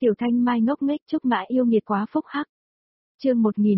Tiểu Thanh Mai ngốc nghếch chúc mã yêu nghiệt quá phúc hắc. Chương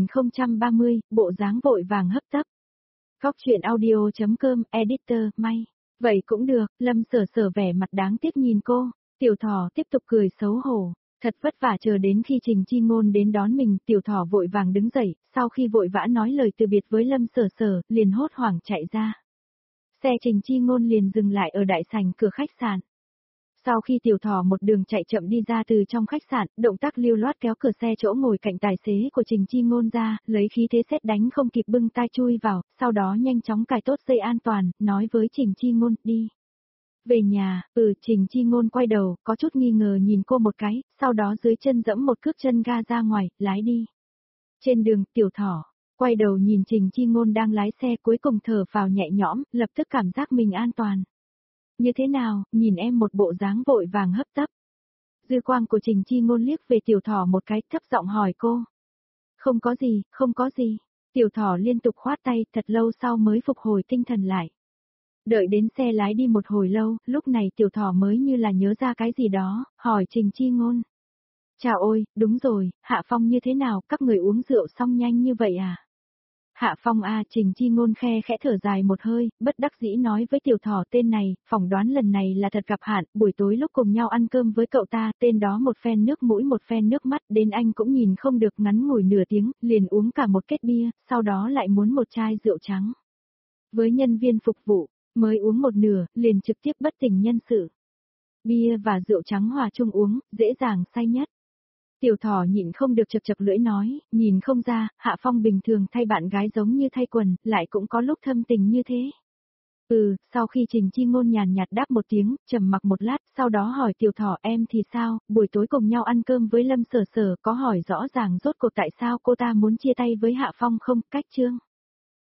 1030, bộ dáng vội vàng hấp tấp. Góc truyện audio.com, editor, May. Vậy cũng được, Lâm Sở Sở vẻ mặt đáng tiếc nhìn cô, Tiểu Thỏ tiếp tục cười xấu hổ. Thật vất vả chờ đến khi Trình Chi Ngôn đến đón mình, Tiểu Thỏ vội vàng đứng dậy, sau khi vội vã nói lời từ biệt với Lâm Sở Sở, liền hốt hoảng chạy ra. Xe Trình Chi Ngôn liền dừng lại ở đại sảnh cửa khách sạn. Sau khi Tiểu Thỏ một đường chạy chậm đi ra từ trong khách sạn, động tác lưu loát kéo cửa xe chỗ ngồi cạnh tài xế của Trình Chi Ngôn ra, lấy khí thế sét đánh không kịp bưng tai chui vào, sau đó nhanh chóng cài tốt dây an toàn, nói với Trình Chi Ngôn, đi. Về nhà, Trình Chi Ngôn quay đầu, có chút nghi ngờ nhìn cô một cái, sau đó dưới chân dẫm một cước chân ga ra ngoài, lái đi. Trên đường, Tiểu Thỏ quay đầu nhìn Trình Chi Ngôn đang lái xe, cuối cùng thở phào nhẹ nhõm, lập tức cảm giác mình an toàn. Như thế nào, nhìn em một bộ dáng vội vàng hấp tấp. Dư quang của Trình Chi Ngôn liếc về Tiểu Thỏ một cái, thấp giọng hỏi cô. Không có gì, không có gì. Tiểu Thỏ liên tục khoát tay, thật lâu sau mới phục hồi tinh thần lại. Đợi đến xe lái đi một hồi lâu, lúc này Tiểu Thỏ mới như là nhớ ra cái gì đó, hỏi Trình Chi Ngôn. Chào ôi, đúng rồi, Hạ Phong như thế nào, các người uống rượu xong nhanh như vậy à? Hạ Phong à, Trình Chi Ngôn khẽ thở dài một hơi, bất đắc dĩ nói với Tiểu Thỏ tên này, phỏng đoán lần này là thật gặp hạn, buổi tối lúc cùng nhau ăn cơm với cậu ta, tên đó một phen nước mũi một phen nước mắt, đến anh cũng nhìn không được, ngắn ngủi nửa tiếng, liền uống cả một kết bia, sau đó lại muốn một chai rượu trắng. Với nhân viên phục vụ, mới uống một nửa, liền trực tiếp bất tỉnh nhân sự. Bia và rượu trắng hòa chung uống, dễ dàng say nhất. Tiểu Thỏ nhịn không được chập chập lưỡi nói, nhìn không ra, Hạ Phong bình thường thay bạn gái giống như thay quần, lại cũng có lúc thâm tình như thế. Sau khi Trình Chi Ngôn nhàn nhạt đáp một tiếng, trầm mặc một lát, sau đó hỏi Tiểu Thỏ em thì sao, buổi tối cùng nhau ăn cơm với Lâm Sở Sở, có hỏi rõ ràng rốt cuộc tại sao cô ta muốn chia tay với Hạ Phong không, cách chương.